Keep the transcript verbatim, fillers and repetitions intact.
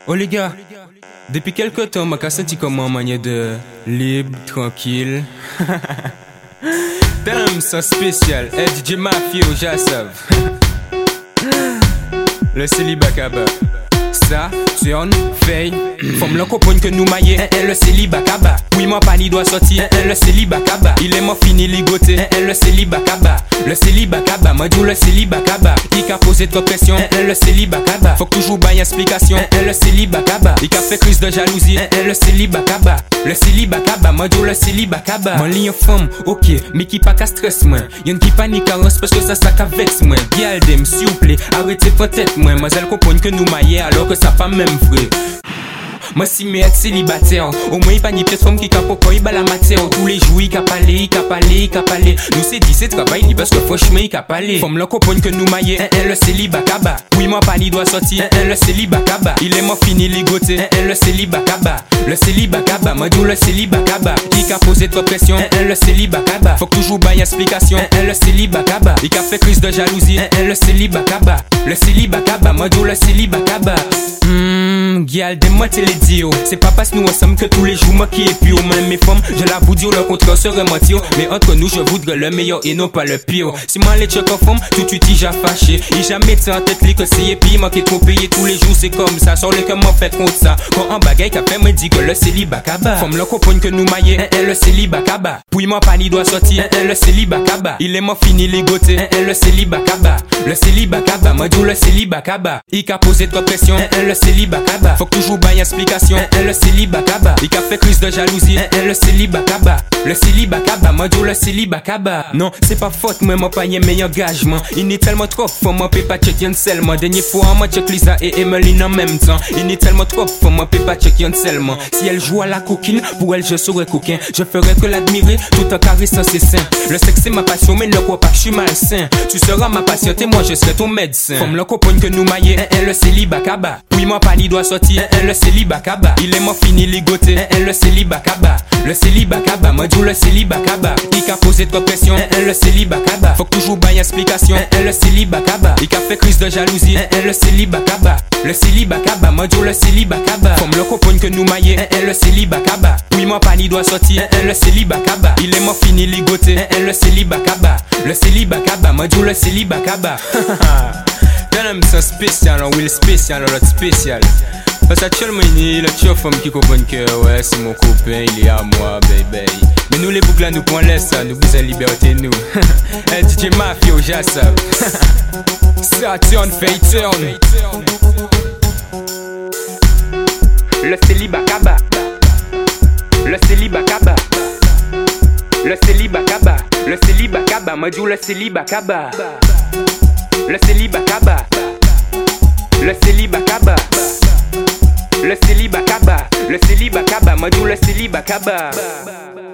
Oh les gars, depuis quelque temps, ma senti comme en manière de libre, tranquille. Damn, ça spécial. Hey, D J Mafio, j'assav. Le célibat kaba. Ça, turn, veille. Femme l'en comprendre que nous maillons, hein, hein, le célibat kaba. Oui, mon pani doit sortir, hein, hein, le célibat kaba. Il est mort fini ligoté, hein, hein, le célibat kaba. Le célibat kaba, moi dis le célibat kaba. Il a posé trop de pression, hein, hein, le célibat kaba. Faut que toujours bailler explication, hein, hein, le célibat kaba. Il a fait crise de jalousie, hein, hein, le célibat kaba. Le célibat kaba, moi dis le célibat kaba. Mon ligne femme, ok, mais qui pas qu'à stress, moi. Y'en qui panique à parce que ça, ça qu'à vex, moi. Gardez, s'il vous plaît, arrêtez peut-être, moi. Moi, elle comprend que nous maillons alors que ça pas même vrai. Moi si mais être célibataire, au moins il pas ni pièce femme qui capo quand il bat la matière. Tous les jours il cap parler, il cap parler, il cap parler. Nous c'est dit c'est travail parce que franchement il cap parler. Femme là comprendre que nous maillons, hein, hein, le célibat kaba. Oui moi pas ni doit sortir, hein, hein, le célibat kaba. Il est mort fini ligoté, hein, hein, le célibat kaba. Le célibat kaba, moi dis le célibat kaba. Il a posé trop de pression, hein, hein, le célibat kaba. Faut que toujours bailler explication, hein, hein, le célibat kaba. Il a fait crise de jalousie, hein, hein, le célibat kaba. Le célibat kaba, moi dis le célibat kaba. Hum, gyal de moi t'es les dio. C'est pas parce que nous ensemble que tous les jours moi qui est pire. Même mes femmes, je la vous dis le contraire serait mentir. Mais entre nous je voudrais le meilleur et non pas le pire. Si moi les check en forme, tout de suite il j'ai fâché. Il jamais t'en tête les que c'est et puis moi qui trop payé tous les jours c'est comme ça. Sans le que m'en fait contre ça. Quand un bagaille qu'a fait me dit que le célibat kaba. Femme le comprendre que nous maillons, hein, hein, le célibat kaba. Puis moi pas ni doit sortir, hein, hein, le célibat kaba. Il est mort fini ligoté, hein, hein, le célibat kaba. Le célibat kaba, moi dis le célibat kaba. Il a posé trop de pression, hein, hein, le célibat kaba. Faut que toujours bailler explication, hein, hein, le célibat kaba. Il a fait crise de jalousie, hein, hein, le célibat kaba. Le célibat kaba, moi dis le célibat kaba. Non, c'est pas faute, moi moi pas y'a meilleur engagement. Il n'est tellement trop fort, moi peut pas check y'en seulement. Dernier fois, moi check Lisa et Emmeline en même temps. Il n'est tellement trop fort, moi peut pas check y'en seulement. Si elle joue à la coquine, pour elle je serais coquin. Je ferais que l'admirer tout en caressant ses seins. Le sexe c'est ma passion, mais ne crois pas que je suis malsain. Tu seras ma patiente et moi je serai ton médecin. Comme le comprendre que nous maillons, hein, hein, le célibat kaba. Puis moi pas ni doit sortir, hein, hein, le célibat kaba. Il est mort fini ligoté, hein, hein, le célibat kaba. Le célibat kaba, moi dis le célibat kaba. Il a posé trop de pression, hein, hein, le célibat kaba. Faut que toujours bailler explication, hein, hein, le célibat kaba. Il a fait crise de jalousie, hein, hein, le célibat kaba. Le célibat kaba, moi dis le célibat kaba. Comme le comprendre que nous maillons, hein, hein, le célibat kaba. Puis moi pas ni doit sortir, hein, hein, le célibat kaba. Il est mort fini ligoté, hein, hein, le célibat kaba. Le célibat kaba, moi dis le célibat kaba. T'as ça spécial, on will spécial, on l'autre spécial. Parce qu'actuellement il y a la femme qui comprend que ouais c'est mon copain, il est à moi baby. Mais nous les boucles là nous point laisse ça, nous besoin de liberté nous. Hey D J Mafio, j'assav. Ça turn, fait turn. Le célibat kaba. Le célibat kaba. Le célibat kaba. Le célibat kaba, moi dis le célibat kaba. Le célibat kaba. Le célibat kaba. Le célibat kaba. Le célibat kaba, moi dis le célibat kaba.